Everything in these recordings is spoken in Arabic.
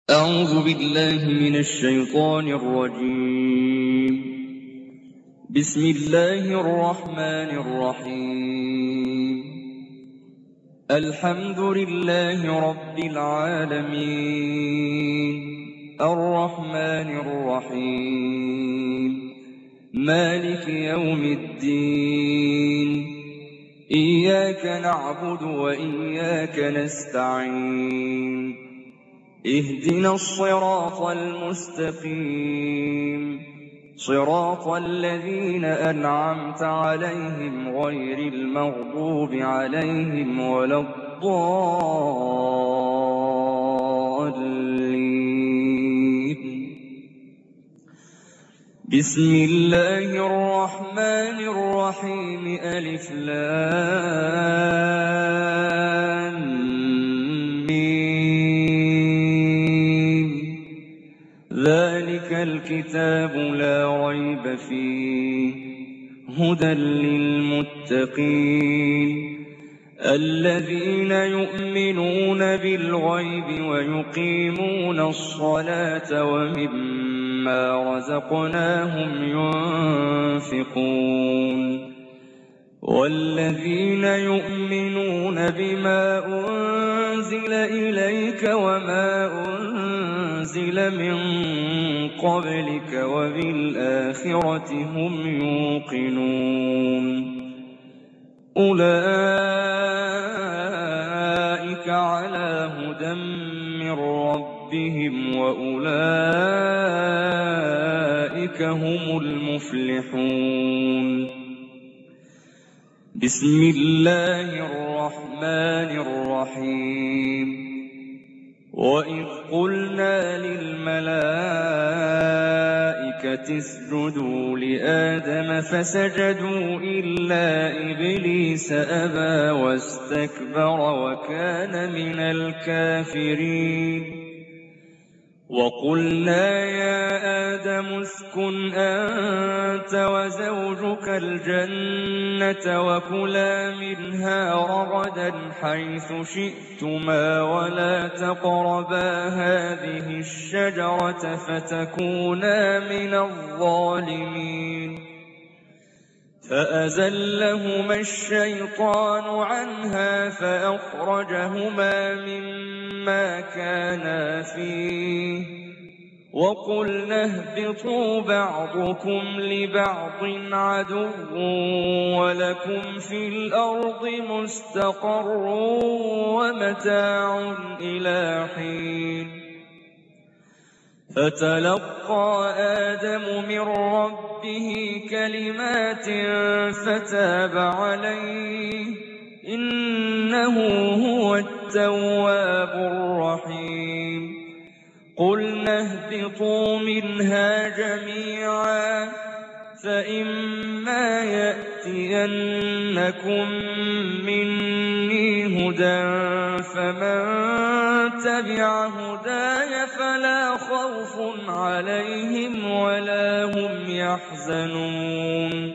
أعوذ بالله من الشيطان الرجيم. بسم الله الرحمن الرحيم. الحمد لله رب العالمين، الرحمن الرحيم، مالك يوم الدين. إياك نعبد وإياك نستعين. اهدنا الصراط المستقيم، صراط الذين أنعمت عليهم غير المغضوب عليهم ولا الضالين. بسم الله الرحمن الرحيم. ألف لام ذلك الكتاب لا ريب فيه هدى للمتقين الذين يؤمنون بالغيب ويقيمون الصلاة ومما رزقناهم ينفقون والذين يؤمنون بما أنزل إليك وما أنزل من قبلك وبالآخرة هم يوقنون أولئك على هدى من ربهم وأولئك هم المفلحون. بسم الله الرحمن الرحيم. وإذ قلنا للملائكة اسجدوا لآدم فسجدوا إلا إبليس أبى واستكبر وكان من الكافرين. وقلنا يا آدم اسكن أنت وزوجك الجنة وكلا منها رغدا حيث شئتما ولا تقربا هذه الشجرة فتكونا من الظالمين. فأزلهما الشيطان عنها فأخرجهما مما كانا فيه وقلنا اهبطوا بعضكم لبعض عدو ولكم في الأرض مستقر ومتاع إلى حين. فتلقى آدم من ربه كلمات فتاب عليه إنه هو التواب الرحيم. قلنا اهبطوا منها جميعا فإما يأتينكم مني هدى فمن تبع هداي فلا خوف عليهم ولا هم يحزنون.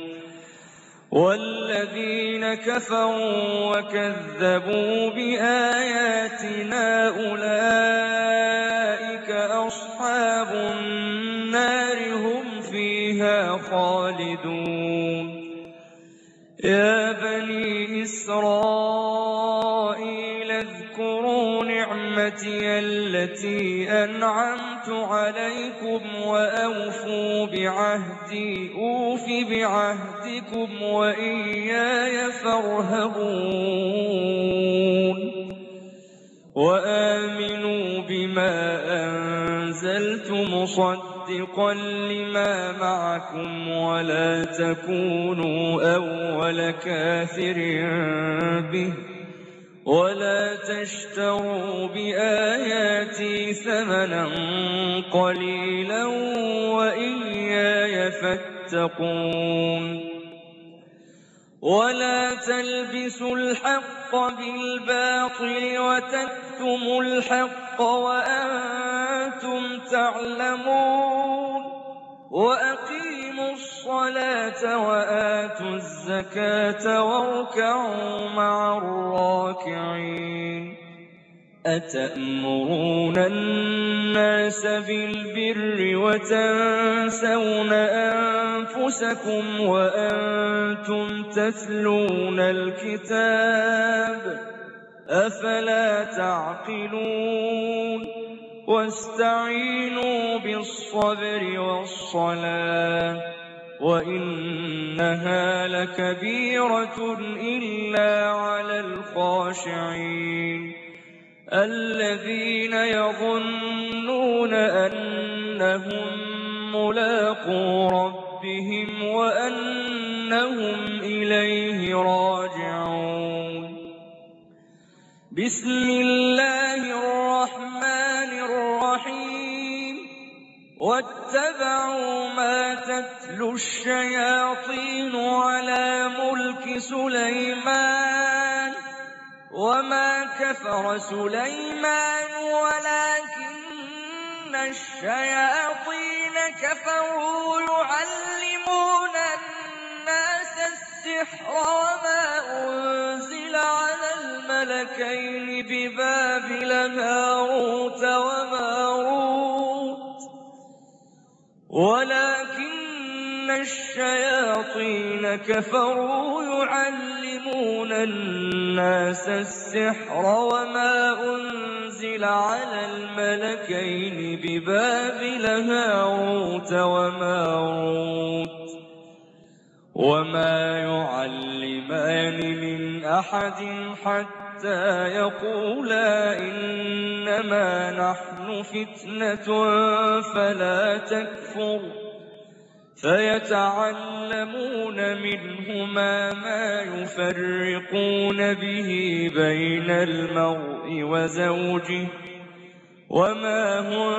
والذين كفروا وكذبوا بآياتنا أولئك أصحاب النار هم فيها خالدون. يا بني إسرائيل اذكروا نعمتي التي أنعمت عليكم وأوفوا بعهدي أوف بعهدكم وإياي فارهبون. وآمنوا بما أنزلت مصدقا لما معكم ولا تكونوا أول كافر به ولا تشتروا بآياتي ثمنا قليلا وإياي فاتقون. ولا تلبسوا الحق بالباطل وتكتموا الحق وأنتم تعلمون. وأقيموا الصلاة وآتوا الزكاة واركعوا مع الراكعين. أتأمرون الناس بالبر وتنسون أنفسكم وأنتم تتلون الكتاب أفلا تعقلون واستعينوا بالصبر والصلاة وإنها لكبيرة إلا على الخاشعين الذين يظنون أنهم ملاقو ربهم وأنهم إليه راجعون. بسم الله الرحمن الرحيم. واتبعوا ما تتلو الشياطين على ملك سليمان وما كفر سليمان ولكن الشياطين كفروا يعلمون الناس السحر وما أنزل على الملكين ببابل هاروت وماروت ولكن الشياطين كفروا يعلمون الناس السحر وما أنزل على الملكين ببابل هاروت وماروت وما يعلمان من أحد حتى يقولا إنما نحن فتنة فلا تكفر فيتعلمون منهما ما يفرقون به بين المرء وزوجه وما هم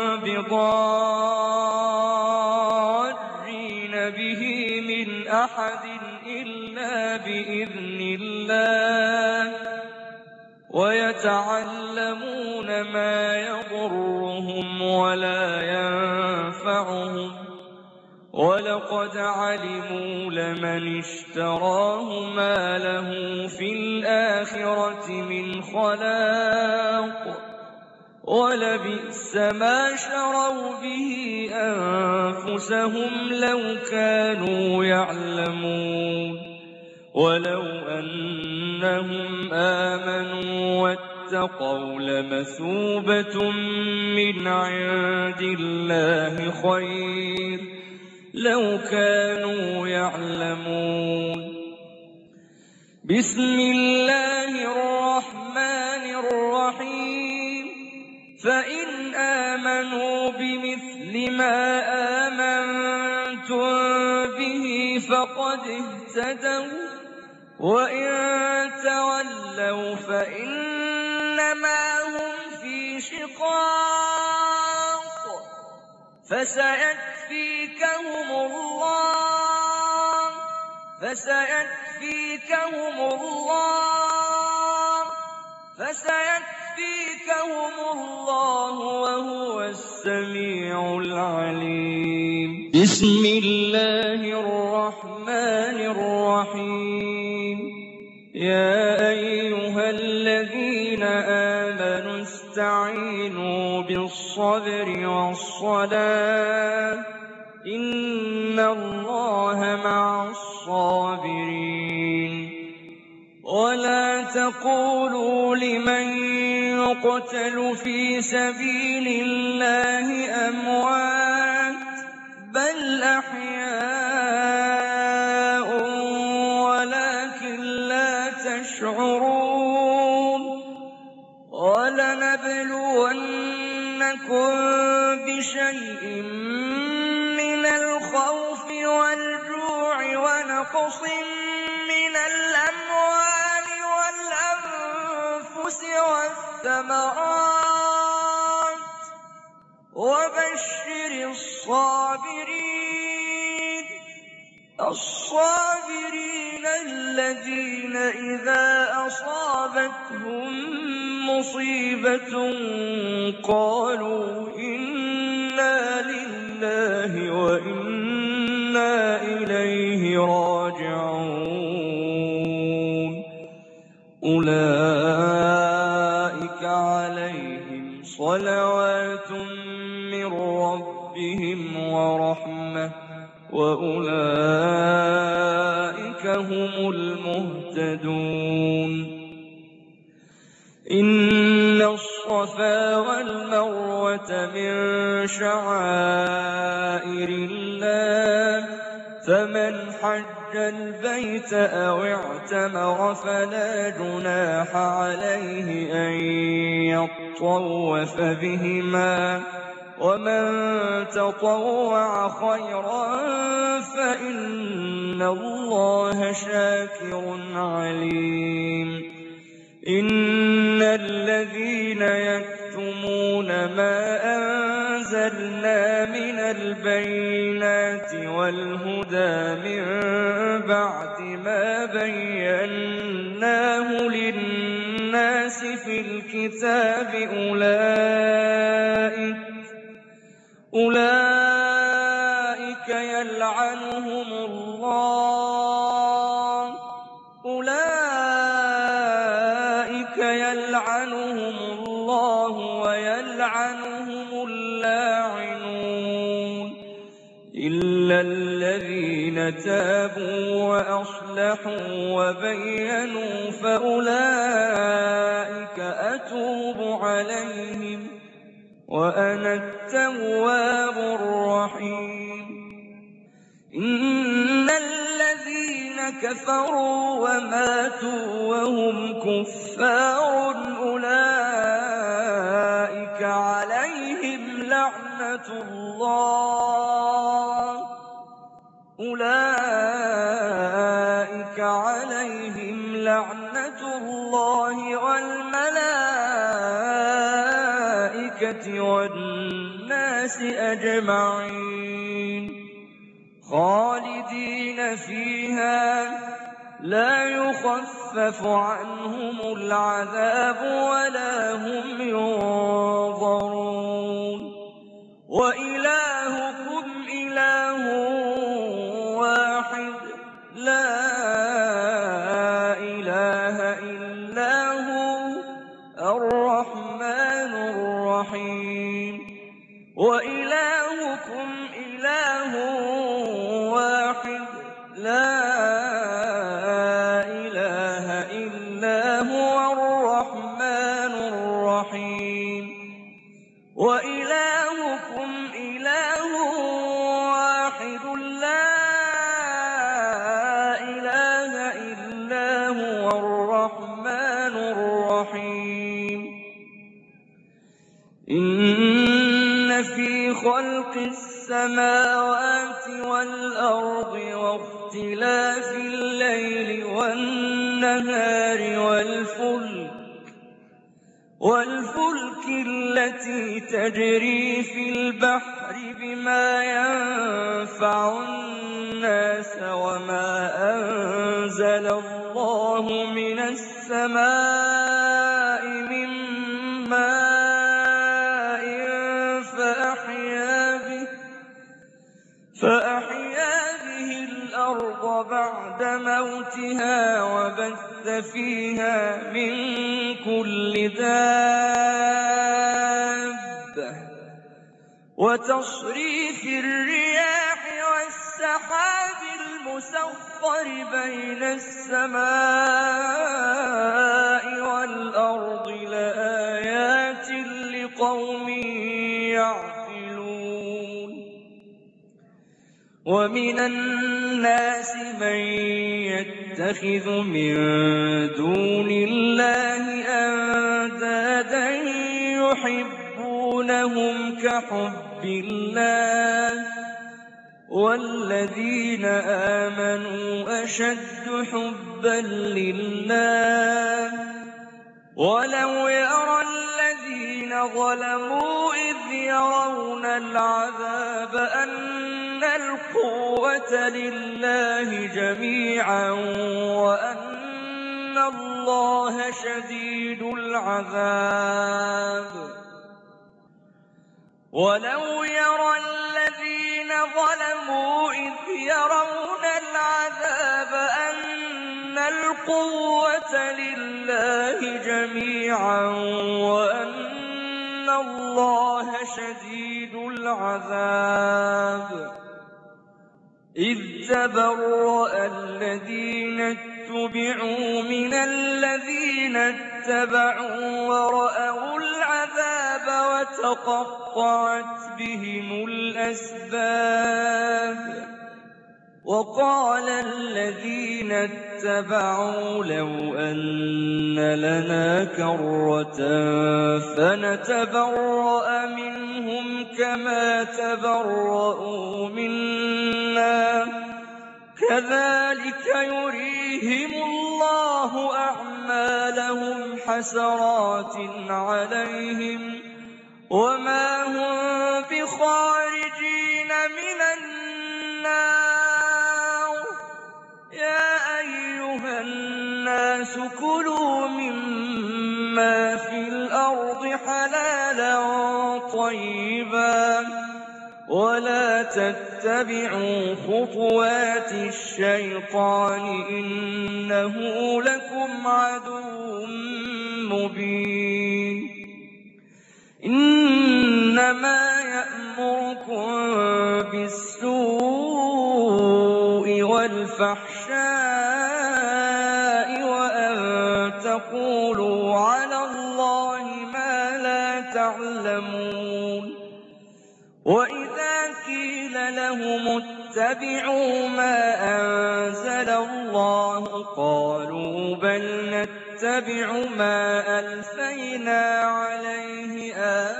بضارين به من أحد إلا بإذن الله ويتعلمون ما يضرهم ولا ينفعهم ولقد علموا لمن اشتراه ما له في الآخرة من خلاق ولبئس ما شروا به أنفسهم لو كانوا يعلمون ولو أنهم آمنوا واتقوا لمثوبة من عند الله خير لو كانوا يعلمون. بسم الله الرحمن الرحيم. فإن آمنوا بمثل ما آمنتم به فقد اهتدوا وإن تولوا فإنما هم في شقاق فسيكفيكهم الله وهو السميع العليم. بسم الله الرحمن الرحيم. يا أيها الذين آمنوا استعينوا بالصبر والصلاة إن الله مع الصابرين. ولا تقولوا لمن يقتل في سبيل الله أموات بل أحياء ولكن لا تشعرون. ولنبلونكم بشيء من الخوف والجوع ونقص من الأموال والأنفس والثمرات وبشر الصابرين الذين إذا أصابتهم مصيبة قالوا إنا لله وإنا إليه راجعون. أولئك عليهم صلوات من ربهم ورحمة وأولئك هم المهتدون إن الصفا والمروة من شعائر الله فمن حج البيت أو اعتمر فلا جناح عليه أن يطوف بهما ومن تطوع خيرا فإن الله شاكر عليم إن الذين يكتمون ما أنزلنا من البينات والهدى من بعد ما بيناه للناس في الكتاب أولئك يلعنهم الله ويلعنهم اللاعنون إلا الذين تابوا وأصلحوا وبينوا فأولئك أتوب عليهم وأنا التواب الرحيم إن الذين كفروا وماتوا وهم كفار أولئك عليهم لعنة الله والملائكة والناس أجمعين خالدين فيها لا يخفف عنهم العذاب ولا هم ينظرون وإلهكم إله واحد لا إله إلا هو الرحمن الرحيم وإلهكم إله واحد لا إله إلا هو الرحمن الرحيم وإلهكم إله واحد لا إله إلا هو الرحمن الرحيم إن في خلق السماوات والأرض واختلاف الليل والنهار والفلك التي تجري في البحر بما ينفع الناس وما أنزل الله من السماء من ماء فأحيا به الأرض بعد موتها وبث فيها من كل دابة وتصريف الرياح والسحاب المسخر بين السماء والأرض لآيات لقوم يعقلون ومن الناس من يتخذ من دون الله أندادا يحبونهم كحب الله والذين آمنوا أشد حبا لله ولو يرى الذين ظلموا إذ يرون العذاب أن القوة لله جميعا وأن الله شديد العذاب ولو يرى الذين ظلموا إذ يرون العذاب أن القوة لله لله جميعا وأن الله شديد العذاب. إذ تبرأ الذين اتبعوا من الذين اتبعوا ورأوا العذاب وتقطعت بهم الأسباب. وقال الذين اتبعوا لو أن لنا كرة فنتبرأ منهم كما تبرؤوا منا كذلك يريهم الله أعمالهم حسرات عليهم وما هم بخارجين من النار. يا أيها الناس كلوا مما في الأرض حلالا طيبا ولا تتبعوا خطوات الشيطان إنه لكم عدو مبين. إنما يأمركم بالسوء والفحشاء وأن تقولوا على الله ما لا تعلمون. وإذا قيل لهم اتبعوا ما أنزل الله قالوا بل نتبع ما ألفينا عليه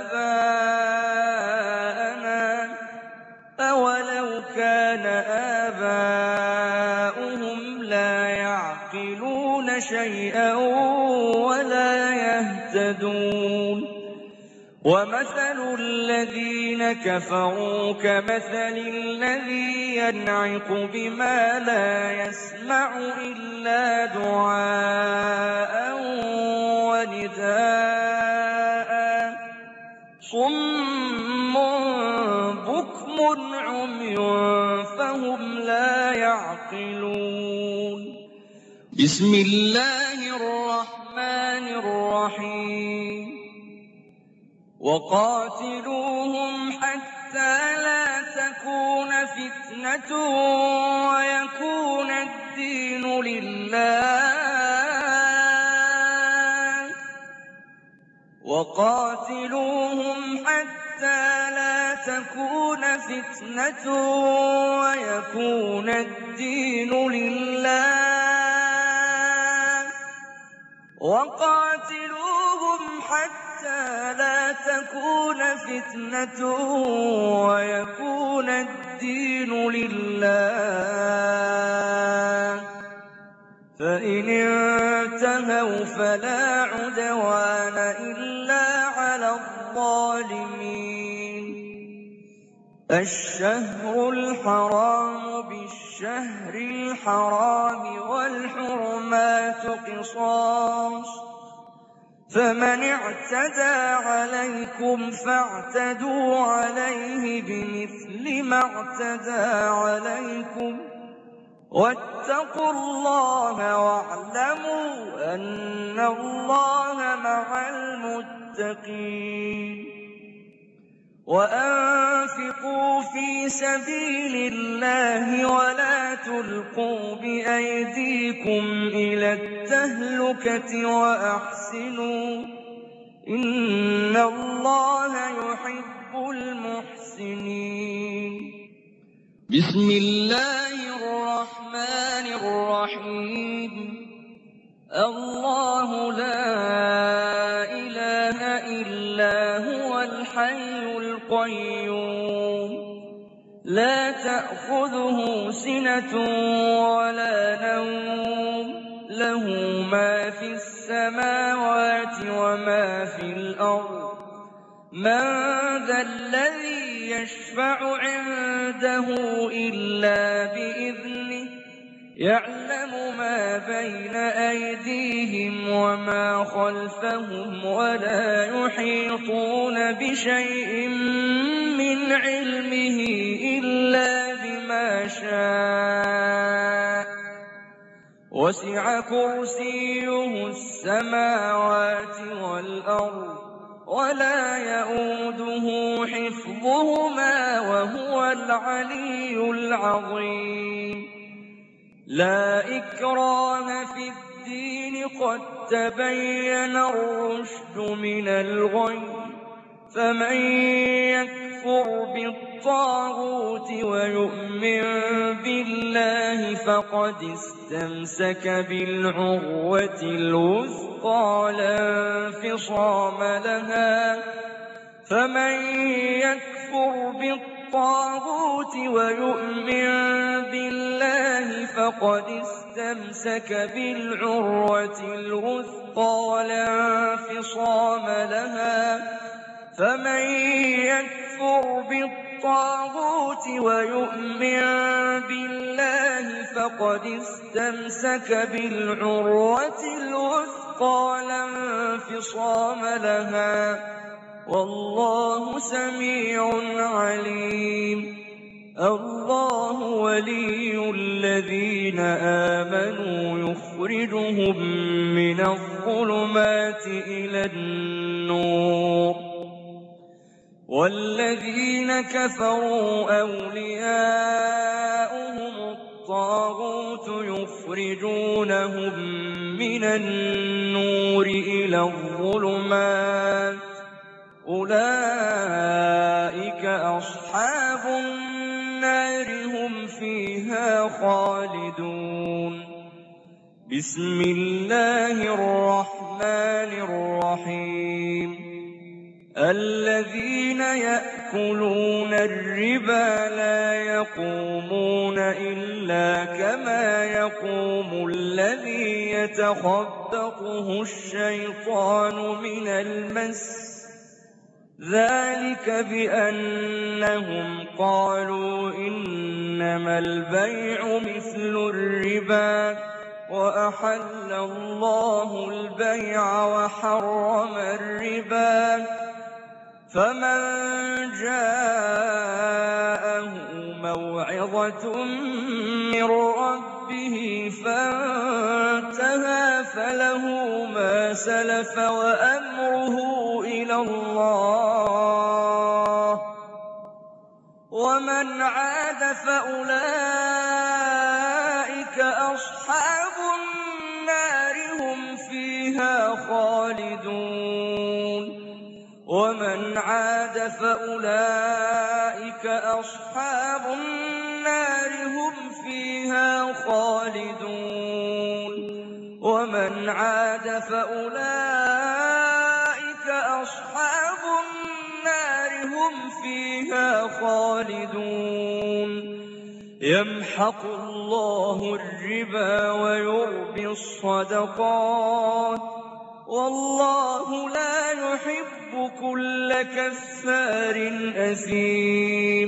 آباءنا أولو كان آباؤهم لا يعقلون شيئا ولا يهتدون. ومثل الذين كفروا كمثل الذي ينعق بما لا يسمع إلا دعاء ونداء صم بكم عمي فهم لا يعقلون. بسم الله الرحمن الرحيم. وقاتلوهم حتى لا تكون فتنة ويكون الدين لله. وقاتلوهم حتى لا تكون فتنة ويكون الدين لله. وقاتلوهم حتى لا تكون فتنة ويكون الدين لله. فإن انتهوا فلا عدوان إلا على الظالمين. الشهر الحرام بالشهر الحرام والحرمات قصاص فمن اعتدى عليكم فاعتدوا عليه بمثل ما اعتدى عليكم واتقوا الله واعلموا أن الله مع المتقين. وأنفقوا في سبيل الله ولا تلقوا بأيديكم إلى التهلكة وأحسنوا إن الله يحب المحسنين. بسم الله الرحمن الرحيم. الله لا إله إلا هو الحي القيوم لا تأخذه سنة ولا نوم له ما في السماوات وما في الأرض. من ذا الذي يشفع عنده إلا بإذنه يعلم ما بين أيديهم وما خلفهم ولا يحيطون بشيء من علمه إلا بما شاء وسع كرسيه السماوات والأرض ولا يئوده حفظهما وهو العلي العظيم لا إكراه في الدين قد تبين الرشد من الغي فمن يكفر بالطاغوت ويؤمن بالله فقد استمسك بالعروة الوثقى لا انفصام لها فمن يكفر بالطاغوت ويؤمن بالله فقد استمسك بالعروة الوثقى لا انفصام لها فمن يكفر بالطاغوت ويؤمن بالله فقد استمسك بالعروة الوثقى لا انفصام لها والله سميع عليم الله ولي الذين آمنوا يخرجهم من الظلمات إلى النور والذين كفروا أولياؤهم الطاغوت يخرجونهم من النور إلى الظلمات أولئك أصحاب النار هم فيها خالدون بسم الله الرحمن الرحيم الذين يأكلون الربا لا يقومون إلا كما يقوم الذي يتخبطه الشيطان من المس ذلك بأنهم قالوا إنما البيع مثل الربا وأحل الله البيع وحرم الربا فمن جاءه موعظة من ربه فانتهى فله ما سلف وأمره إلى الله ومن عاد فأولئك أصحاب النار هم فيها خالدون ومن عاد فأولئك أصحاب النار هم فيها خالدون ومن عاد فأولئك أصحاب النار هم فيها خالدون يمحق الله الربا ويربي الصدقات والله لا يحب كل كفار أثيم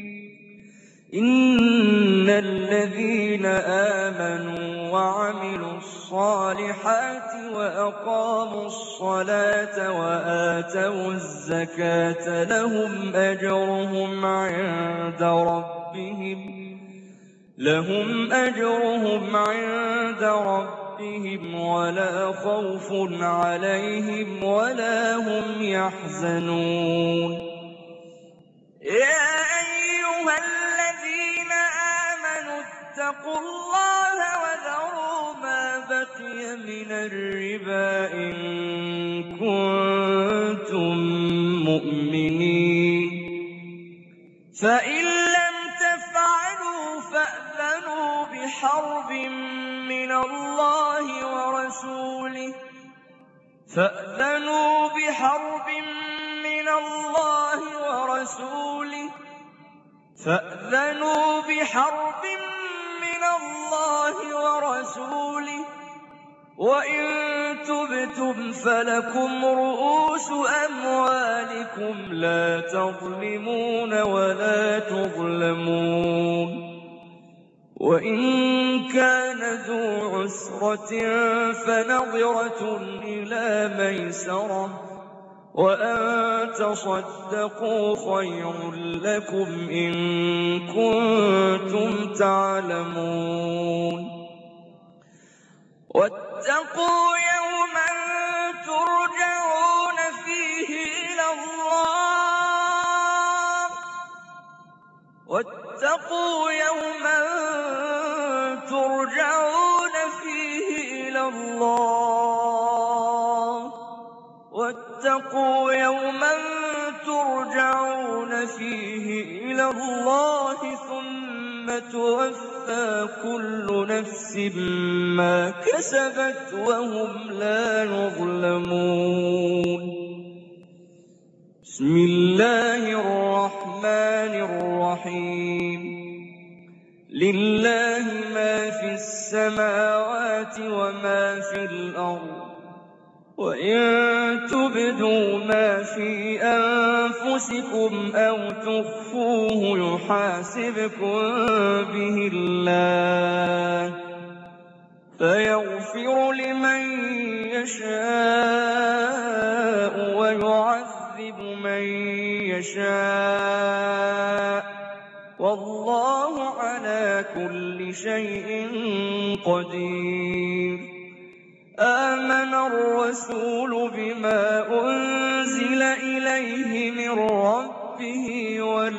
إن الذين آمنوا وعملوا الصالحات وأقاموا الصلاة وآتوا الزكاة لهم أجرهم عند ربهم ولا خوف عليهم ولا هم يحزنون يا أيها الذين آمنوا اتقوا الله وذروا ما بقي من الربا إن كنتم مؤمنين فإن لم تفعلوا فأذنوا بحرب من الله ورسوله وإن تبتم فلكم رؤوس أموالكم لا تظلمون ولا تظلمون وإن كان ذو عسرة فنظرة إلى ميسرة وأن تصدقوا خير لكم إن كنتم تعلمون واتقوا يوما ترجعون فيه إلى الله واتقوا يوما ترجعون فيه إلى الله واتقوا يوما ترجعون فيه إلى الله ثم توفى كل نفس ما كسبت وهم لا يظلمون. بسم الله الرحمن الرحيم. لله ما في السماوات وما في الأرض وإن تبدوا ما في أنفسكم أو تخفوه يحاسبكم به الله فيغفر لمن يشاء ويعذب من يشاء والله على كل شيء قدير. آمن الرسول بما أنزل إليه من ربه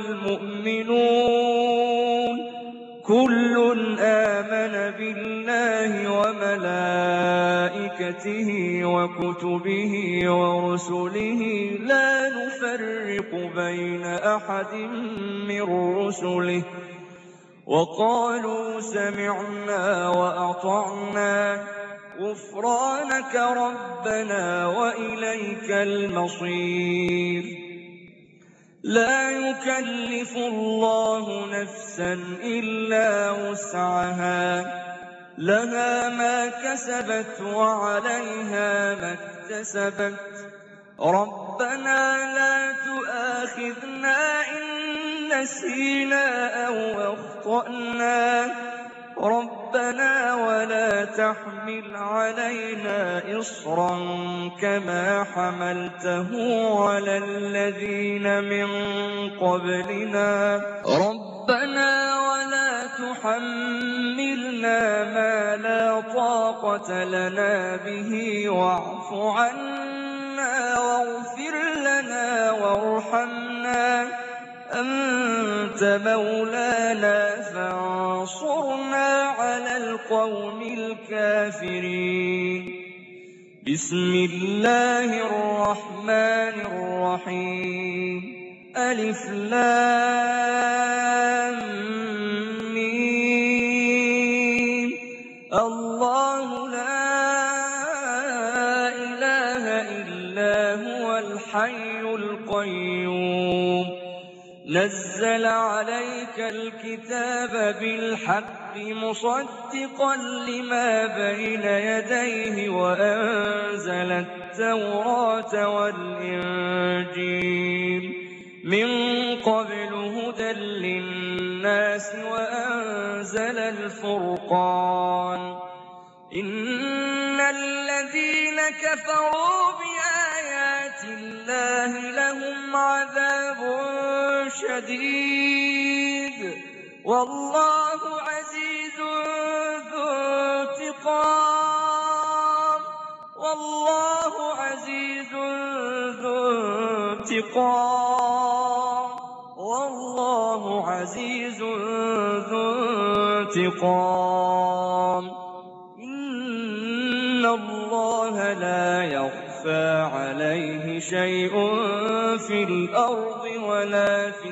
والمؤمنون كل آمن بالله وملائكته وكتبه ورسله لا نفرق بين أحد من رسله وقالوا سمعنا وأطعنا غفرانك ربنا وإليك المصير. لا يكلف الله نفسا إلا وسعها لها ما كسبت وعليها ما اكتسبت ربنا لا تؤاخذنا إن نسينا أو أخطأنا ربنا ولا تحمل علينا إصرا كما حملته على الذين من قبلنا ربنا ولا تحملنا ما لا طاقة لنا به واعف عنا واغفر لنا وارحمنا أنت مولانا فانصرنا على القوم الكافرين. بسم الله الرحمن الرحيم. ألف لام ميم. الله لا إله إلا هو الحي القيوم نزل عليك الكتاب بالحق مصدقا لما بين يديه وأنزل التوراة والإنجيل من قبل هدى للناس وأنزل الفرقان إن الذين كفروا بآيات الله لهم عذاب شديد والله عزيز ذو انتقام والله عزيز ذو انتقام والله عزيز ذو انتقام. إن الله لا يخفى عليه شيء في الأرض ولا في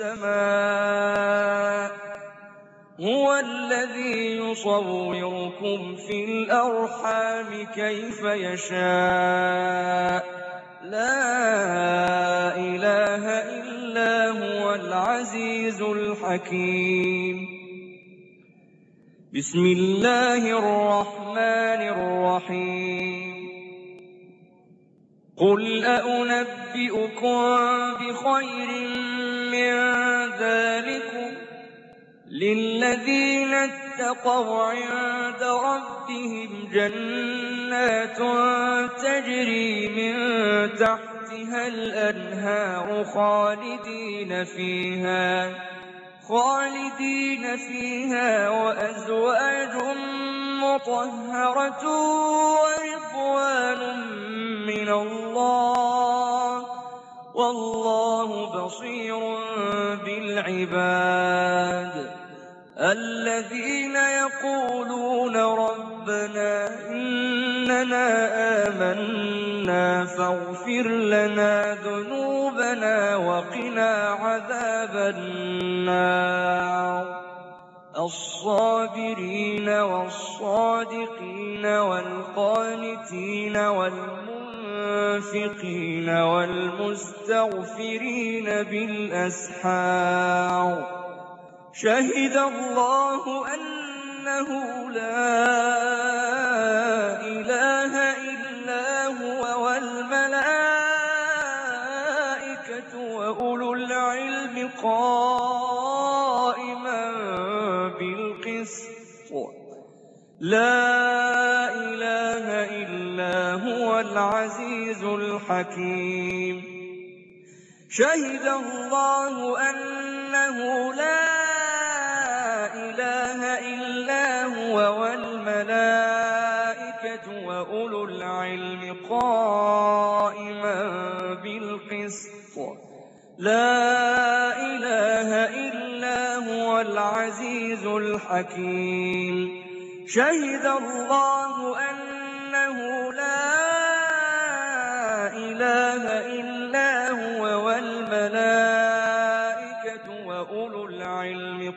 السماء هو الذي يصوركم في الأرحام كيف يشاء لا إله إلا هو العزيز الحكيم. بسم الله الرحمن الرحيم. قل أنبئكم بخير من ذلكم للذين اتقوا عند ربهم جنات تجري من تحتها الأنهار خالدين فيها وأزواج مطهرة ورضوان من الله والله بصير بالعباد الذين يقولون ربنا إننا آمنا فاغفر لنا ذنوبنا وقنا عذاب النار الصابرين والصادقين والقانتين والمنفقين والمستغفرين بالأسحار شهد الله أنه لا إله إلا هو والملائكة وأولو العلم قائما بالقسط لا إله إلا هو العزيز الحكيم شهد الله أنه لا إله إلا هو والملائكة وأولو العلم قائما بالقسط لا إله إلا هو العزيز الحكيم شهد الله أنه لا إله إلا هو والملائكة وأولو العلم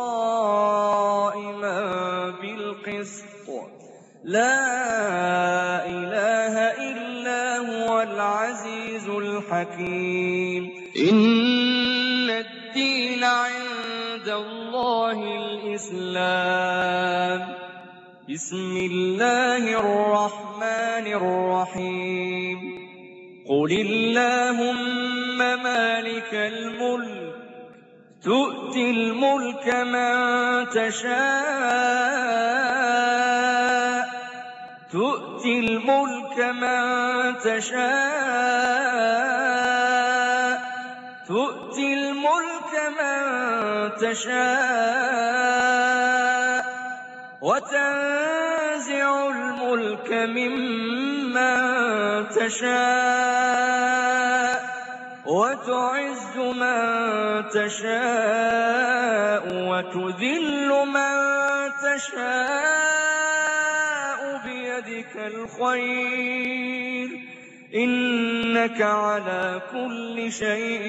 قائما بالقسط لا إله إلا هو العزيز الحكيم إن الدين عند الله الإسلام بسم الله الرحمن الرحيم قل اللهم مالك الملك تؤتي الملك من تشاء تؤتي الملك من تشاء تؤتي الملك من تشاء وتنزع الملك ممن تشاء وتعز من تشاء وتذل من تشاء بيدك الخير إنك على كل شيء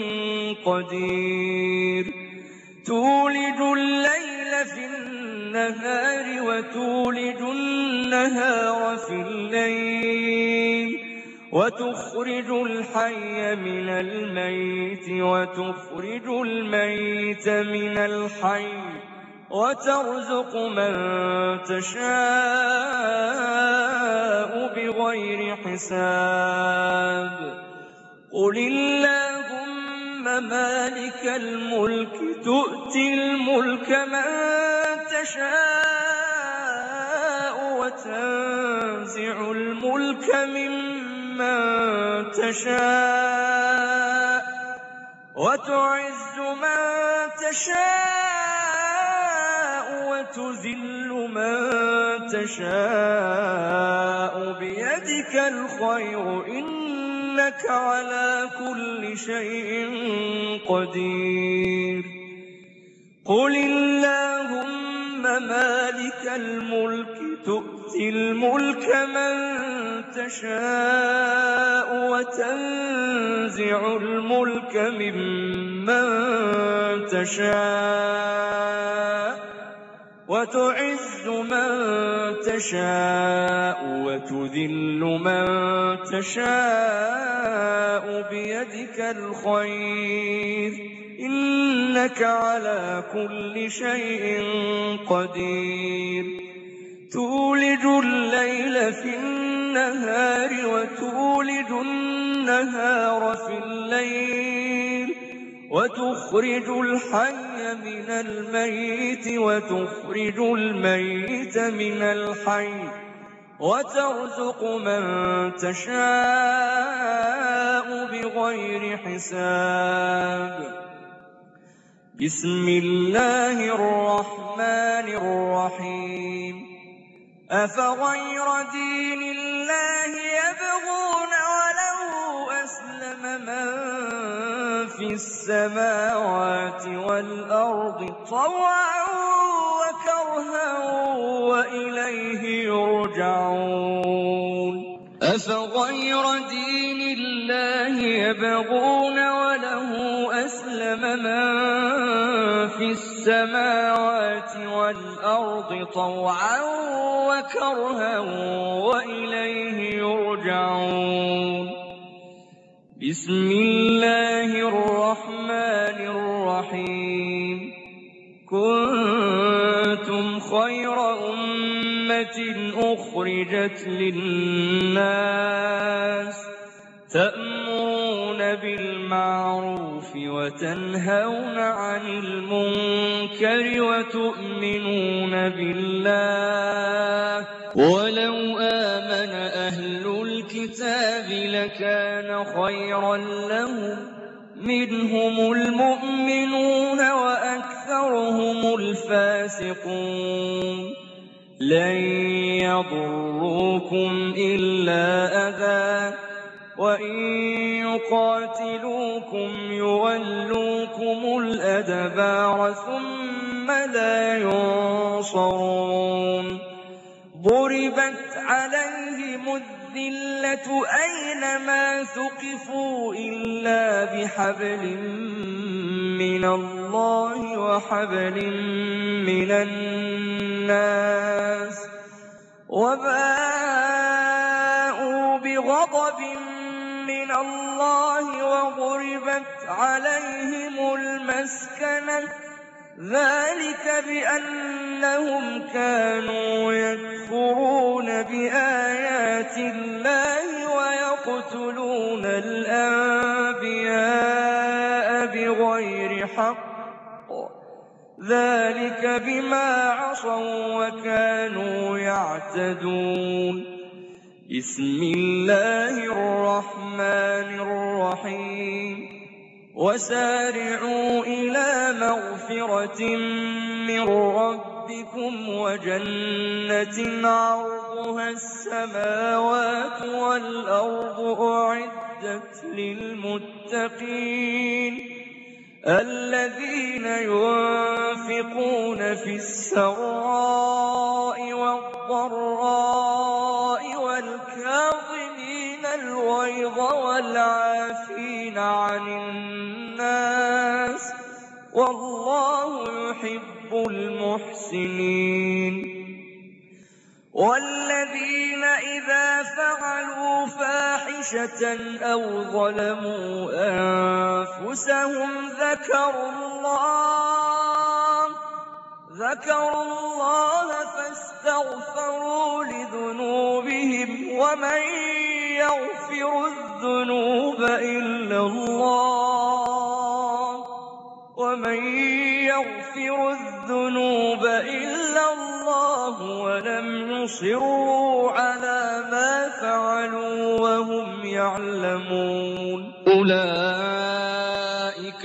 قدير تولج الليل في النهار وتولج النهار في الليل وتخرج الحي من الميت وتخرج الميت من الحي وترزق من تشاء بغير حساب قل اللهم مالك الملك تؤتي الملك من تشاء وتنزع الملك ممن تشاء وتعز من تشاء وتذل من تشاء بيدك الخير إنك على كل شيء قدير قل اللهم مالك الملك تؤتي الملك من تشاء وتنزع الملك ممن تشاء وتعز من تشاء وتذل من تشاء بيدك الخير إنك على كل شيء قدير تولج الليل في النهار وتولج النهار في الليل وتخرج الحي من الميت وتخرج الميت من الحي وترزق من تشاء بغير حساب بسم الله الرحمن الرحيم أفغير دين الله يبغون وله أسلم من في السماوات والأرض طوعا وكرها وإليه يرجعون أفغير دين الله يبغون وله أسلم من في السماوات والأرض طوعا وكرها وإليه يرجعون بسم الله الرحمن الرحيم كنتم خير أمة أخرجت للناس تأمرون بالمعروف وتنهون عن المنكر وتؤمنون بالله ولو آمن أهل الكتاب لكان خيرا لهم منهم المؤمنون وأكثرهم الفاسقون لن يضروكم إلا أذى وإن يقاتلوكم يولوكم الأدبار ثم لا ينصرون ضربت عليهم الذلة أينما ثقفوا إلا بحبل من الله وحبل من الناس وباءوا بغضب من الله وضربت عليهم المسكنة ذلك بأنهم كانوا يكفرون بآيات الله ويقتلون الأنبياء بغير حق ذلك بما عصوا وكانوا يعتدون بسم الله الرحمن الرحيم وسارعوا إلى مغفرة من ربكم وجنة عرضها السماوات والأرض أعدت للمتقين الذين ينفقون في السراء والضراء والكاظمين الغيظ والعافين عن الناس والله يحب المحسنين والذين إذا فعلوا فاحشة أو ظلموا أنفسهم ذكروا الله فاستغفروا لذنوبهم ومن يغفر الذنوب إلا الله ولم يصروا على ما فعلوا وهم يعلمون أولئك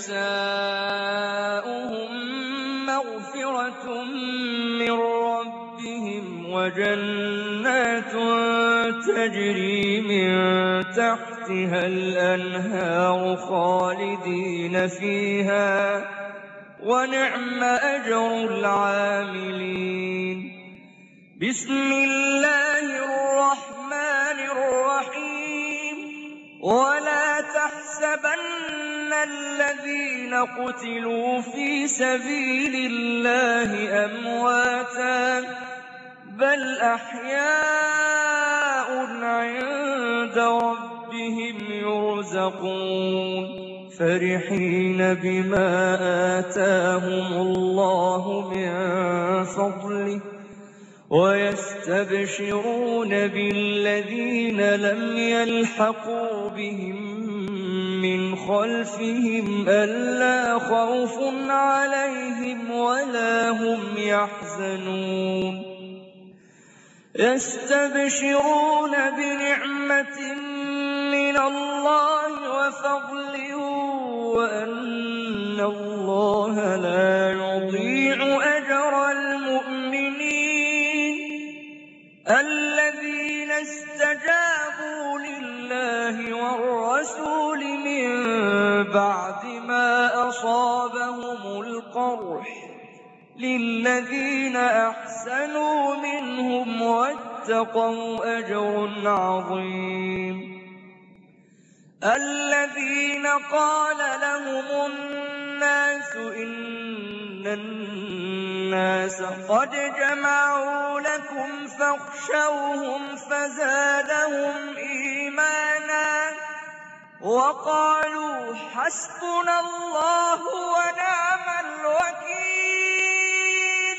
جزاؤهم مغفرة من ربهم وجنات تجري من تحتها الأنهار خالدين فيها ونعم أجر العاملين بسم الله الرحمن الرحيم ولا تحسبن الذين قتلوا في سبيل الله أمواتا بل أحياء عند ربهم يرزقون فرحين بما آتاهم الله من فضله ويستبشرون بالذين لم يلحقوا بهم من خلفهم ألا خوف عليهم ولا هم يحزنون يستبشرون بنعمة من الله وفضل وأن الله لا يضيع أجر المؤمنين بعد ما أصابهم القرح للذين أحسنوا منهم واتقوا أجر عظيم. الذين قال لهم الناس إن الناس قد جمعوا لكم فاخشوهم فزادهم إيمانا وقالوا حسبنا الله ونعم الوكيل.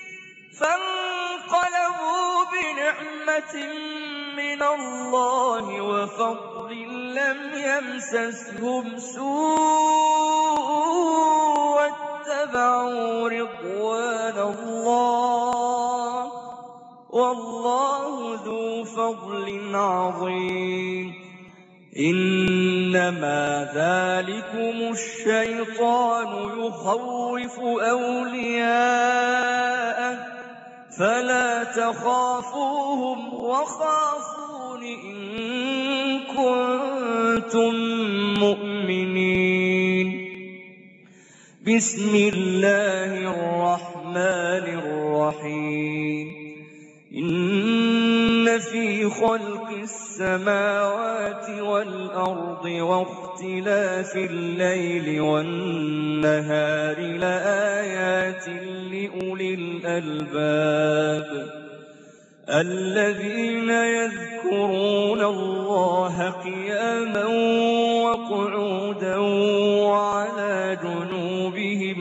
فانقلبوا بنعمة من الله وفضل لم يمسسهم سوء واتبعوا رضوان الله والله ذو فضل عظيم. إنما ذلكم الشيطان يخوف أولياءه فلا تخافوهم وخافون إن كنتم مؤمنين. بسم الله الرحمن الرحيم. إن في خلق السماوات والأرض واختلاف الليل والنهار لآيات لأولي الألباب الذين يذكرون الله قياما وقعودا وعلى جنوبهم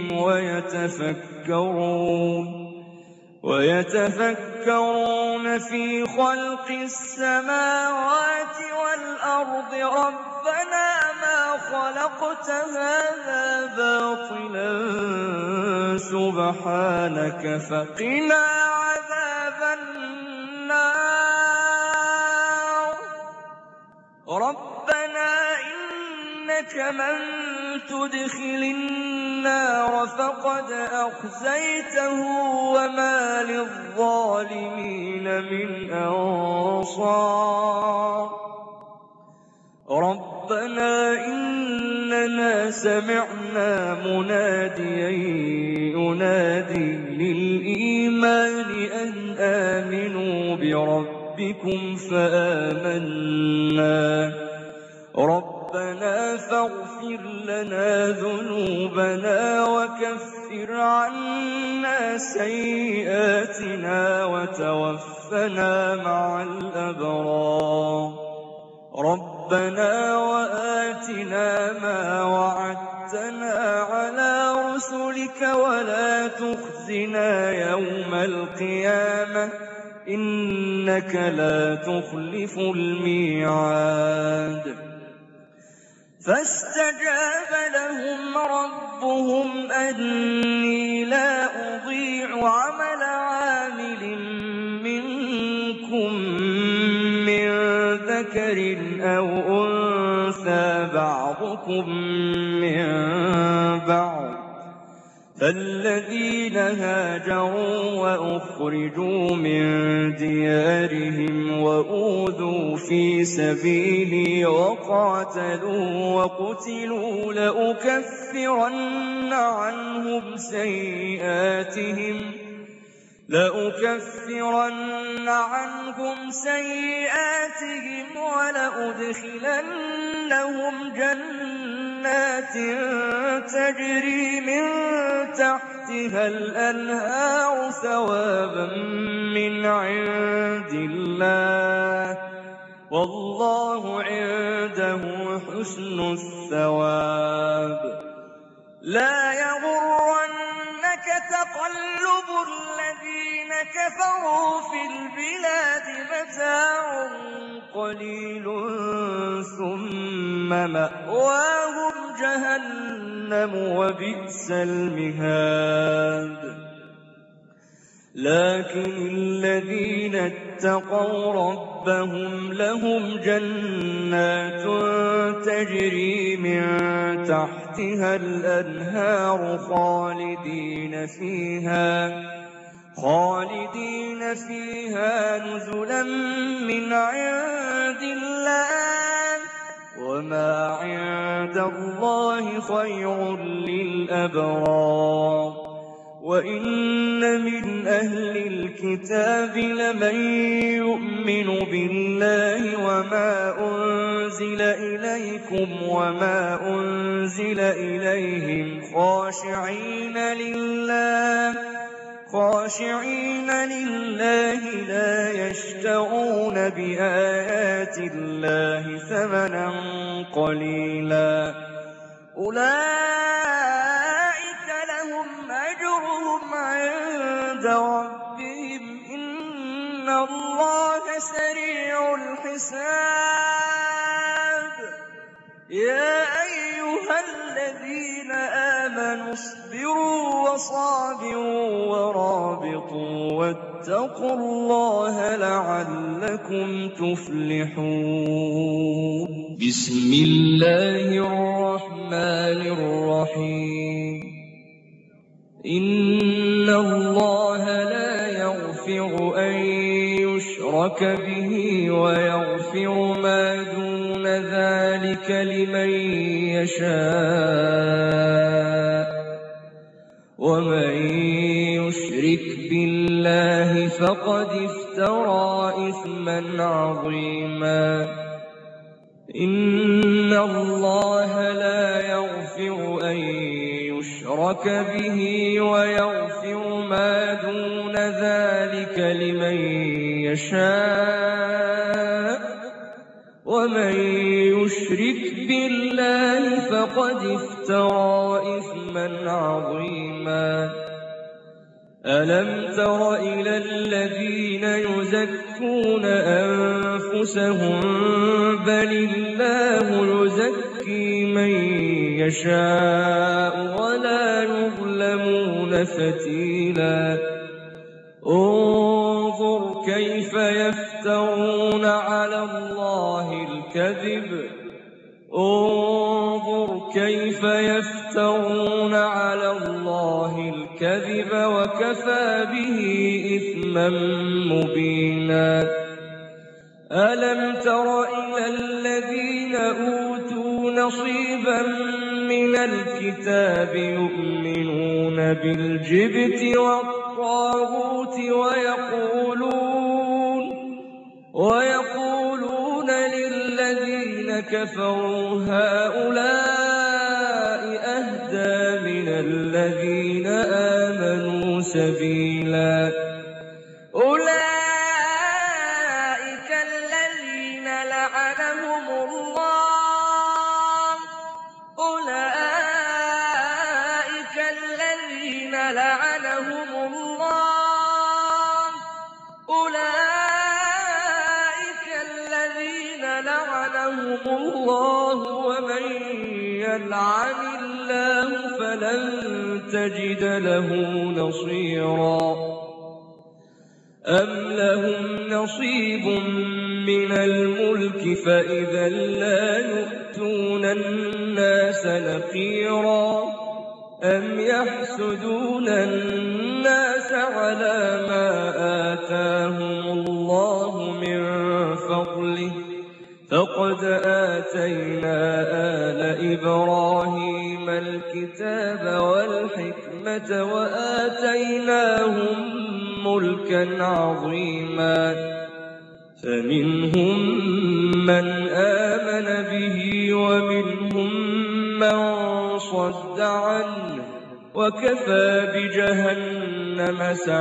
ويتفكرون في خلق السماوات والأرض ربنا ما خلقت هذا باطلا سبحانك فقنا عذاب النار. ربنا إنك من تدخل النار فقد أخزيته وما للظالمين من أنصار. ربنا إننا سمعنا مناديا ينادي للإيمان أن آمنوا بربكم فآمنا. ربنا فاغفر لنا ذنوبنا وكفر عنا سيئاتنا وتوفنا مع الأبرار. ربنا وآتنا ما وعدتنا على رسلك ولا تخزنا يوم القيامة إنك لا تخلف الميعاد. فاستجاب لهم ربهم أني لا أضيع عمل عامل منكم من ذكر أو أنثى بعضكم من بعض. فالذين هاجروا وأخرجوا من ديارهم وأوذوا في سبيلي وقاتلوا وقتلوا لأكفرن عنهم سيئاتهم ولأدخلنهم جنات تجري من تحتها الأنهار ثوابا من عند الله والله عنده حسن الثواب. لا يغرنك تقلب الذين كفروا في البلاد متاع قليل ثم مأواهم جهنم وبئس المهاد. لكن الذين اتقوا ربهم لهم جنات تجري من تحتها الأنهار خالدين فيها نزلا من عند الله وما عند الله خير للأبرار وإن من أهل الكتاب لمن يؤمن بالله وما أنزل إليكم وما أنزل إليهم خاشعين لله لا يشترون بآيات الله ثمنا قليلا أولئك لهم أجرهم عند ربهم إن الله سريع الحساب يا أيها الذين آمنوا اصبروا وصابروا ورابطوا واتقوا الله لعلكم تفلحون بسم الله الرحمن الرحيم إن الله لا يغفر أن يشرك به ويغفر ما دون ذلك لمن يشاء ومن يشرك بالله فقد افترى إثما عظيما إن الله لا يغفر أن يشرك به ويغفر ما دون ذلك لمن يشاء ومن يشرك بالله فقد افترى إثما عظيما ألم تر إلى الذين يزكون أنفسهم بل الله يزكي من يشاء ولا يظلمون فتيلا انظر كيف يفترون على الله الكذب وكفى به إثما مبينا ألم تر إلى الذين أوتوا نصيبا من الكتاب يؤمنون بالجبت والطاغوت ويقولون للذين كفروا هؤلاء أهدى من الذين آمنوا سبيلا أولئك الذين لعنهم الله ومن يلعن الله فلن تجد له نصيرا أم لهم نصيب من الملك فإذا لا يؤتون الناس نقيرا أم يحسدون الناس على ما آتاهم الله من فضله فقد آتينا آل إبراهيم الكتاب والحكمة وآتيناهم ملكا عظيما فمنهم من آمن به ومنهم من صد عنه وكفى بجهنم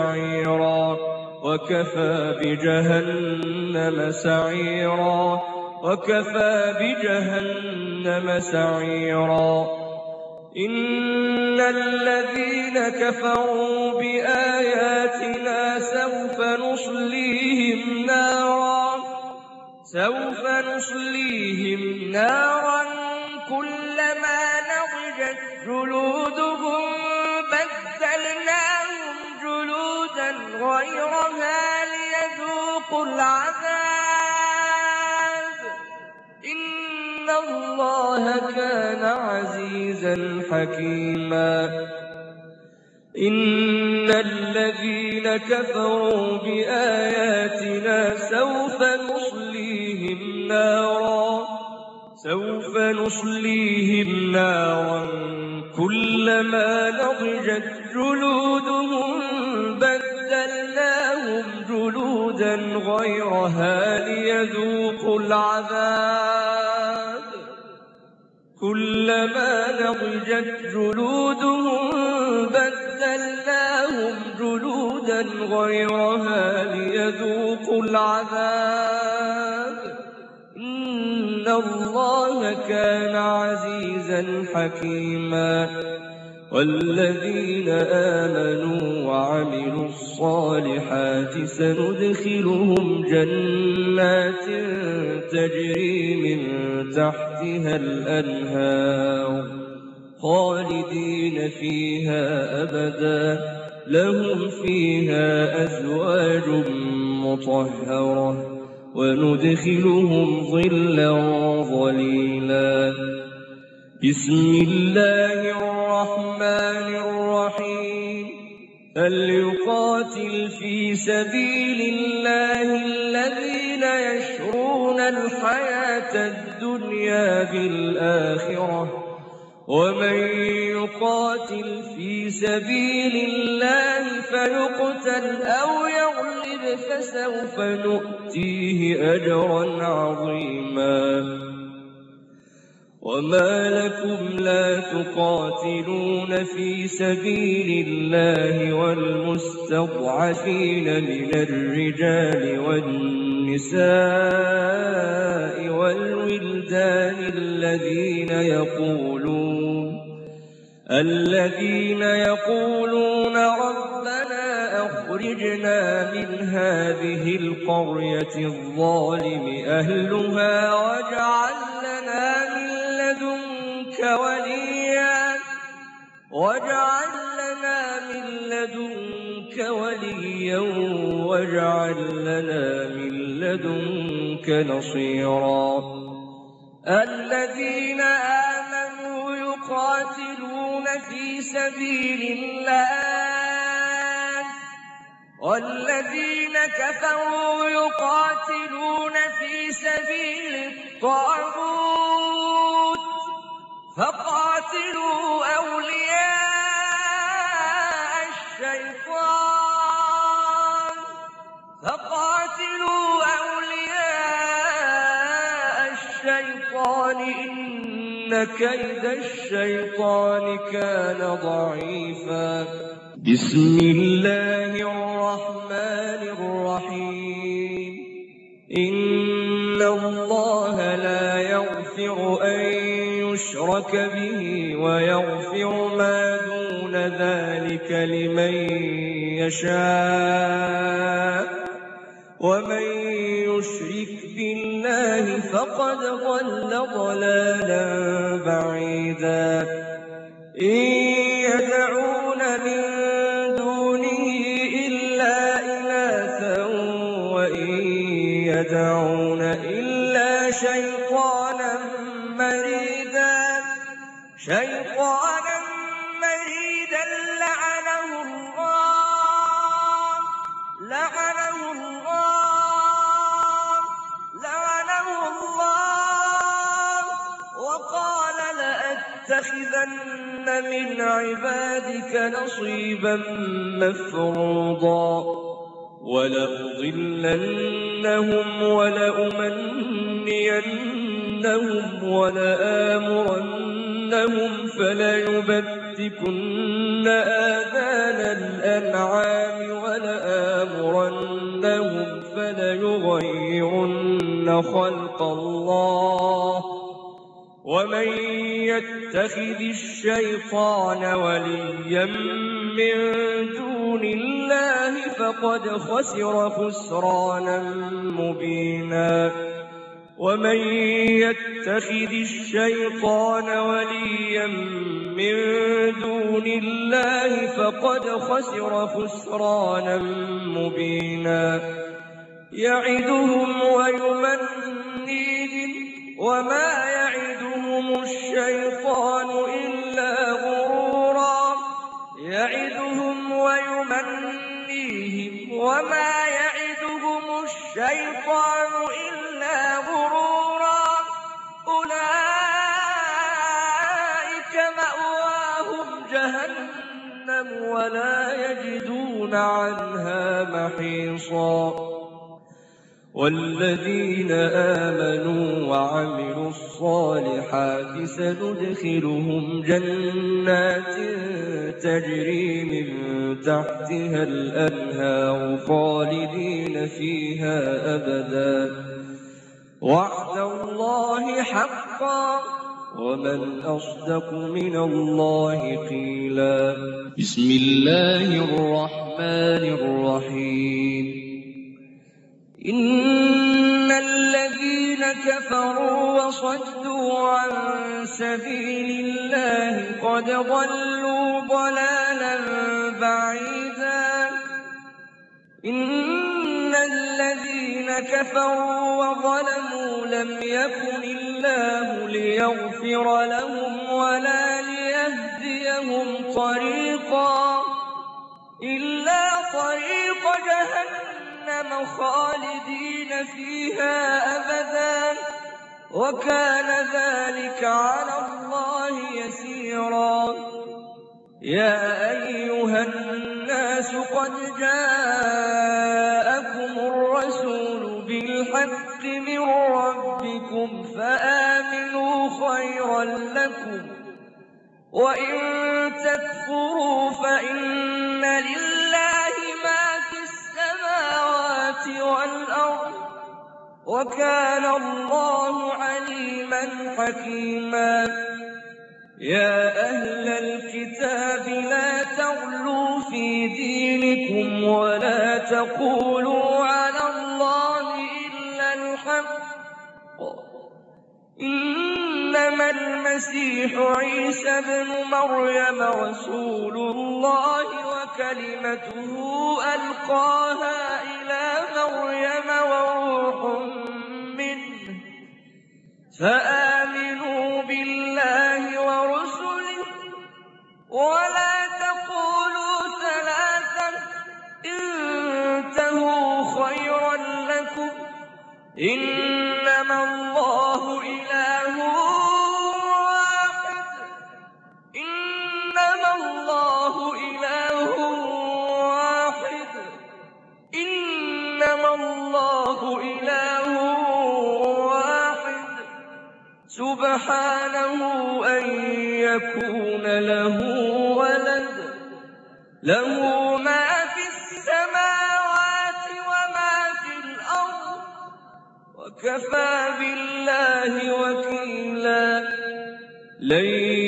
سعيرا إن الذين كفروا بآياتنا سوف نصليهم نارا كلما نضجت جلودهم بدلناهم جلودا غيرها ليذوقوا العذاب إن الله كان عزيزا حكيما إن الذين كفروا بآياتنا سوف فسوف نصليهم نارا كلما نضجت جلودهم بدلناهم جلودا غيرها ليذوقوا العذاب كلما نضجت جلودهم بدلناهم جلودا غيرها ليذوقوا العذاب إن الله كان عزيزا حكيما والذين آمنوا وعملوا الصالحات سندخلهم جنات تجري من تحتها الأنهار خالدين فيها أبدا لهم فيها أزواج مطهرة وندخلهم ظلا ظليلا بسم الله الرحمن الرحيم فليقاتل في سبيل الله الذين يشرون الحياة الدنيا بالآخرة ومن يقاتل في سبيل الله فيقتل أو يغلب فسوف نؤتيه أجرا عظيما وما لكم لا تقاتلون في سبيل الله والمستضعفين من الرجال والنساء والولدان الذين يقولون ربنا أخرجنا من هذه القرية الظالم أهلها واجعل لنا من لدنك وليا واجعل لنا من لدنك نصيرا الذين آمنوا يقاتلون في سبيل الله والذين كفروا يقاتلون في سبيل الطاغوت فقاتلوا أولياء الشيطان إن كيد الشيطان كان ضعيفا بسم الله الرحمن الرحيم إن الله لا يغفر أن يشرك به ويغفر ما دون ذلك لمن يشاء ومن يشرك بالله فقد ضل ضلالا بعيدا إن يدعون من دونه إلا إناثا وإن يدعون إلا شيطانا مريدا لعنه الله وقال لأتخذن من عبادك نصيبا مفروضا ولأضلنهم ولأمنينهم ولآمرنهم فليبتكن آذان الأنعام ولآمرنهم فليغيرن خلق الله ومن يتخذ الشيطان وليا من دون الله فقد خسر خسرانا مبينا ومن يتخذ الشيطان وليا من دون الله فقد خسر خسرانا مبينا يعدهم ويمنيهم وما يعدهم الشيطان إلا غرورا يعدهم ويمنيهم وما يعدهم الشيطان إلا غرورا أولئك جهنم ولا يجدون عنها محيصا والذين آمنوا وعملوا الصالحات سندخلهم جنات تجري من تحتها الأنهار خالدين فيها أبدا وعد الله حقا ومن أصدق من الله قيلا. بسم الله الرحمن الرحيم. إن الذين كفروا وصدوا عن سبيل الله قد ضلوا ضلالا بعيدا. إن الذين كفروا وظلموا لم يكن الله ليغفر لهم ولا ليهديهم طريقا إلا طريق جهنم خالدين فيها أبدا وكان ذلك على الله يسيرا. يا أيها الناس قد جاءكم الرسول بالحق من ربكم فآمنوا خيرا لكم وإن تكفروا فإن لله ما في السماوات والأرض وكان الله عليما حكيما. يا أهل الكتاب لا تغلوا في دينكم ولا تقولوا على الله إلا الحق إنما المسيح عيسى ابن مريم رسول الله وكلمته ألقاها إلى مريم وروح منه فآمنوا بالله ورسله ولا تقولوا ثلاثة انتهوا خيرا لكم إنما الله إله واحد إنما الله إله واحد إنما الله إله واحد سبحانه أن يكون له ولد له ما في السماوات وما في الأرض وكفى بالله وكيلا. لن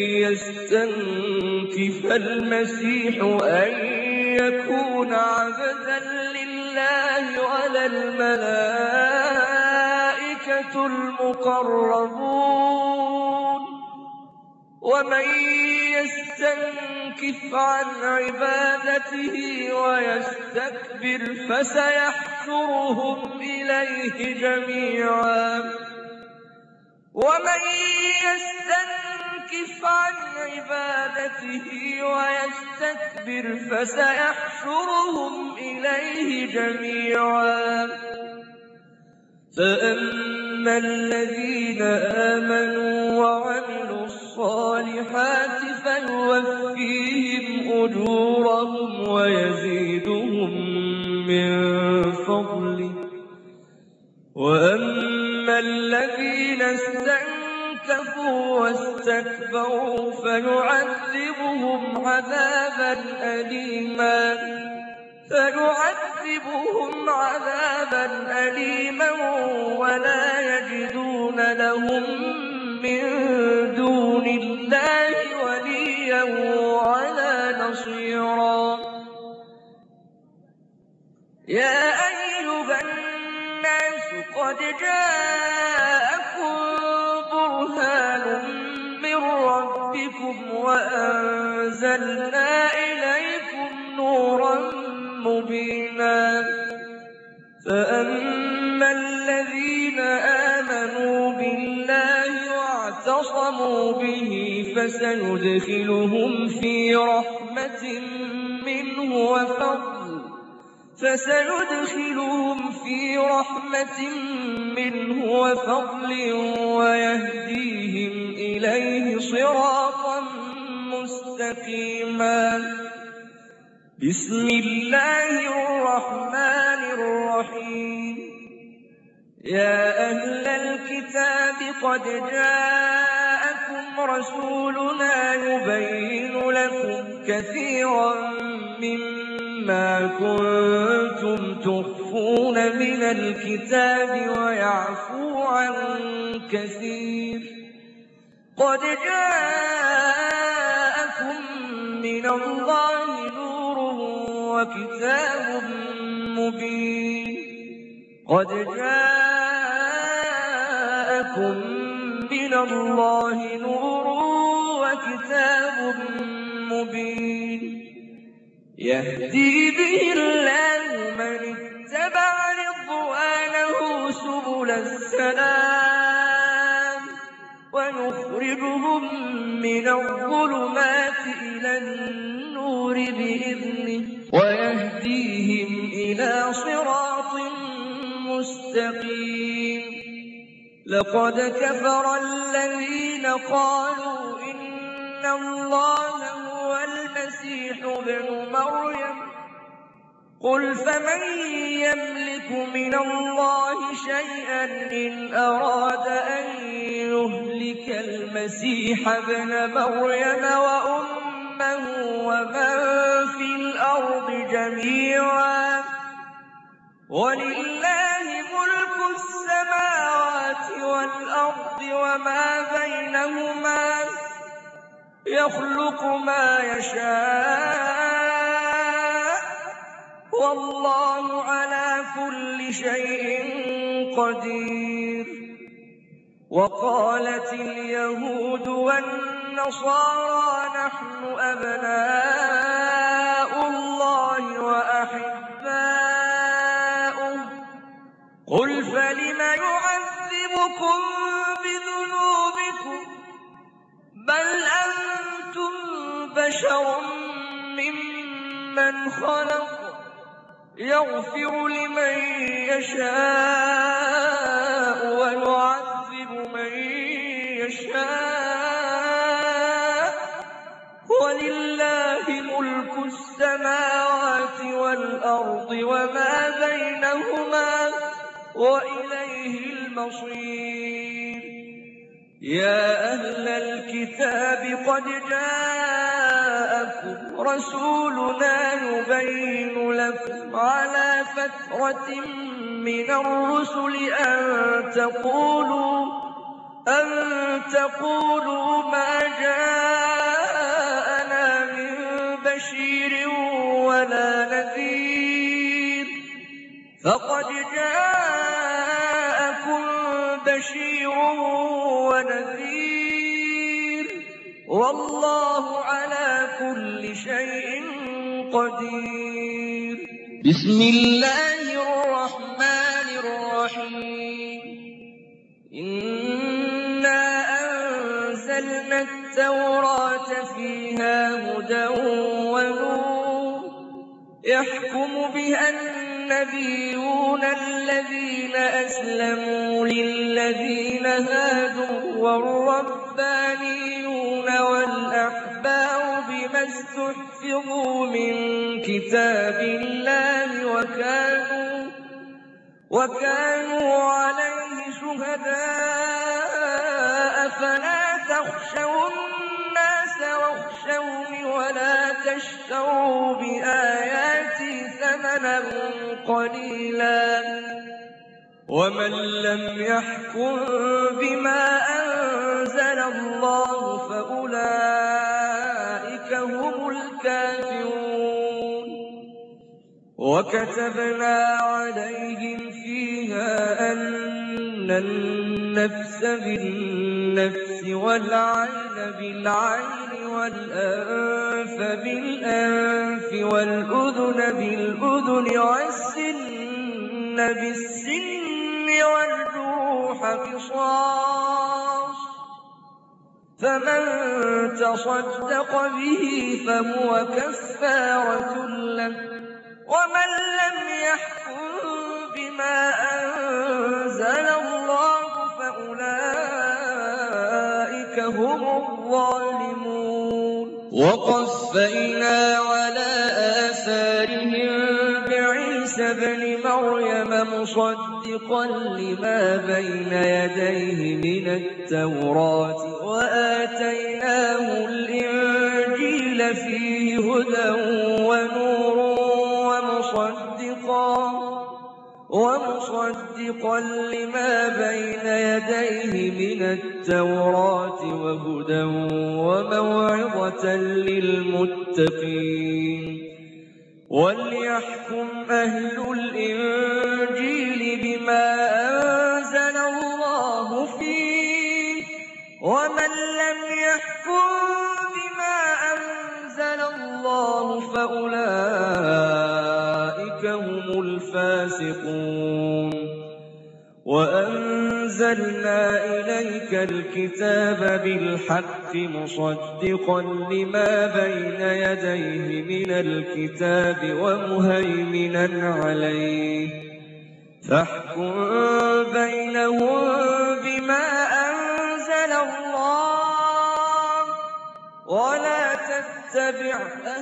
يستنكف المسيح أن يكون عبدا لله ولا الملائكة المقربون ومن يستنكف عن عبادته ويستكبر فسيحشرهم إليه جميعا. ومن يستنكف عن عبادته ويستكبر فسيحشرهم إليه جميعا. فأما الذين آمنوا وعملوا الصالحات فيوفيهم أجورهم ويزيدهم من فضله وأما الذين استنكفوا واستكبروا فيعذبهم عذابا أليما ولا يجدون لهم من دون الله وليا ولا نصيرا. يا أيها الناس قد جاءكم برهان من ربكم وأنزلنا إليكم نورا مبينا. فأما الذين آمنوا بالله واعتصموا به فسندخلهم في رحمة منه وفضل ويهديهم إليه صراطا مستقيما. بسم الله الرحمن الرحيم. يا أهل الكتاب قد جاءكم رسولنا يبين لكم كثيرا مما كنتم تخفون من الكتاب ويعفو عن كثير. قد جاءكم من الله نور وكتاب مبين. قد جاءكم من الله نور وكتاب مبين يهدي به الله من اتبع رضوانه سبل السلام ويخرجهم من الظلمات إلى النور بإذنه ويهديهم إلى صراط مستقيم. لقد كفر الذين قالوا إن الله هو المسيح ابن مريم. قل فمن يملك من الله شيئا إن أراد أن يهلك المسيح ابن مريم وأمه ومن في الأرض جميعا ولله ملك السماوات والأرض وما بينهما يخلق ما يشاء والله على كل شيء قدير. وقالت اليهود والنصارى نحن أبناء الله وأحباؤه. قل فلم يعذبكم بذنوبكم بل أنتم بشر ممن خلق يغفر لمن يشاء ويعذب من يشاء ولله ملك السماوات والأرض وما بينهما وإليه المصير. يا أهل الكتاب قد جاءكم رسولنا يبين لكم على فترة من الرسل أن تقولوا ما جاءنا من بشير ولا نذير. فقد جاءكم بشير ونذير والله على كل شيء قدير. بسم الله الرحمن الرحيم. إنا أنزلنا التوراة فيها هدى ونور يحكم بها النبيون الذين أسلموا للذين هادوا والربانيون والأحبار بما استحفظوا من كتاب الله وكانوا عليه شهداء. فلا تخشوا الناس واخشوني ولا تشتروا بآياتي ثمنا قليلا ومن لم يحكم بما أنزل الله فأولئك هم الكافرون. وكتبنا عليهم فيها أن النفس بالنفس والعين بالعين والأنف بالأنف والأذن بالأذن والسن بالسن والجروح قصاص. فمن تصدق به فهو كفارة له ومن لم يحكم بما أنزل الله فأولئك هم الظالمون. وقفينا على آثارهم بعيسى ابن مريم مصدقا لما بين يديه من التوراة وآتيناه الإنجيل فيه هدى ونور ومصدقا لما بين يديه من التوراة وهدى وموعظة للمتقين وليحكم أهل الإنجيل بما أنزل الله فيه ومن لم يحكم بما أنزل الله فأولئك هم الفاسقون وأنزلنا إليك الكتاب بالحق مصدقا لما بين يديه من الكتاب ومهيمنا عليه فاحكم بينهم بما أنزل الله ولا تتبع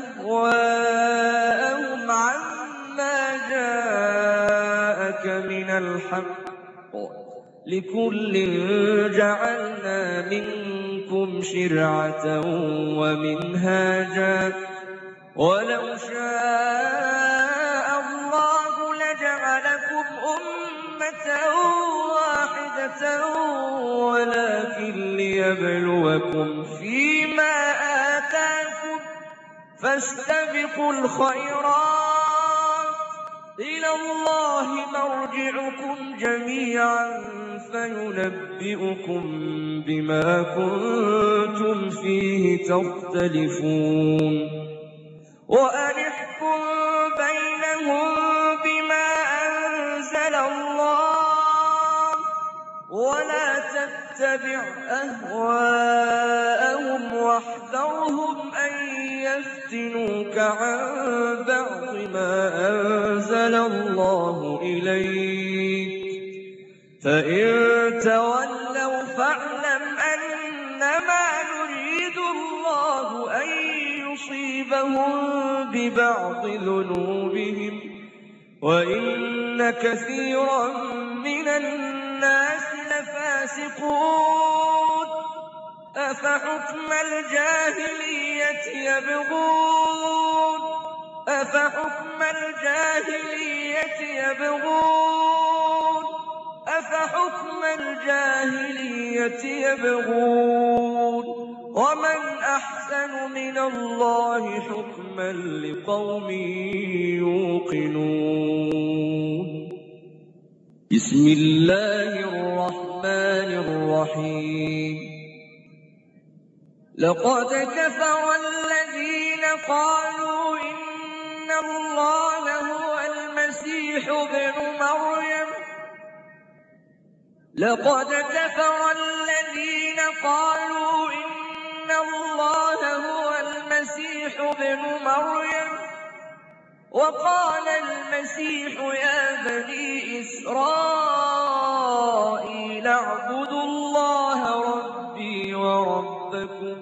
أهواءهم عما جاءك من الحق لكل جعلنا منكم شرعة ومنهاجا ولو شاء الله لجعلكم أمة واحدة ولكن ليبلوكم فيما آتاكم فاستبقوا الخيرات إلى الله مرجعكم جميعا فينبئكم بما كنتم فيه تختلفون وأن احكم بينهم بما أنزل الله ولا تتبع أهواءهم واحذرهم أن يفتنوك عن بعض ما أنزل الله إليك فإن تولوا فاعلم أنما يريد الله أن يصيبهم ببعض ذنوبهم وإن كثيرا من الناس لفاسقون أفحكم الجاهلية يبغون ومن أحسن من الله حكما لقوم يوقنون بسم الله الرحمن الرحيم لقد كفر الذين قالوا إن الله هو المسيح ابن مريم وقال المسيح يا بني إسرائيل اعبدوا الله ربي وربكم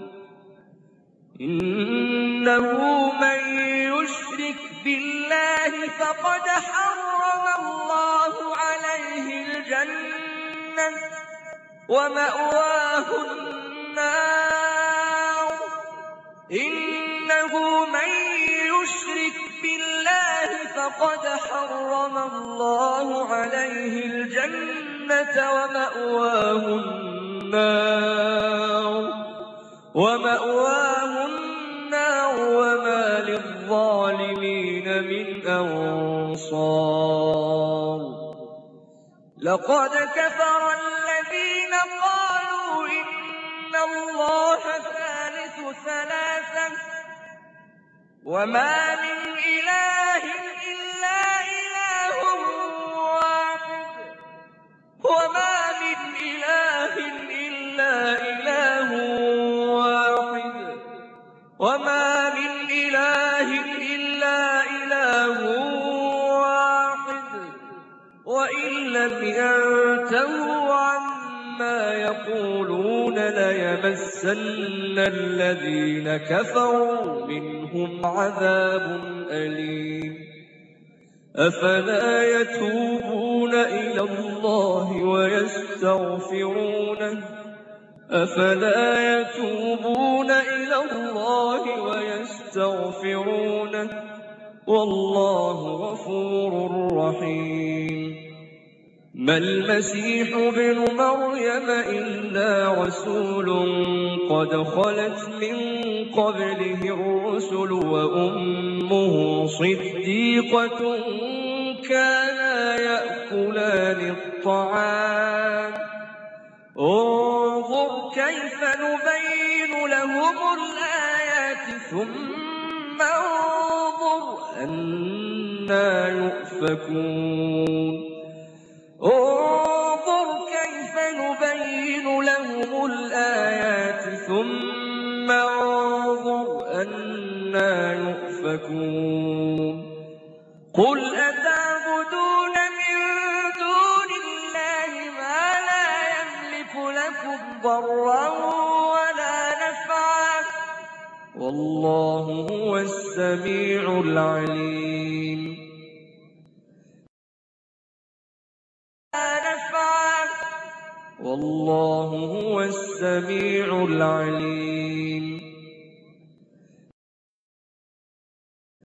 إنه من يشرك بالله فقد حرم الله عليه الجنة ومأواه النار إنه من يشرك بالله فقد حرم الله عليه الجنة ومأواه النار وما للظالمين من أنصار لقد كفر الذين قالوا إن الله ثالث ثلاثة وما من إله إلا إله واحد وإن لم ينتهوا عما عما يقولون ليمسن الذين كفروا منهم عذاب أليم أفلا يتوبون إلى الله ويستغفرونه والله غفور رحيم ما المسيح ابن مريم إلا رسول قد خلت من قبله الرسل وأمه صديقة كانا يأكلان الطعام انظر كيف نبين لهم الآيات ثم انظر أنى يؤفكون انظر كيف نبين لهم الآيات ثم انظر أنى يؤفكون قل أتعبدون من دون الله ما لا يملك لكم ضرا ولا نفعا والله هو السميع العليم والله هو السميع العليم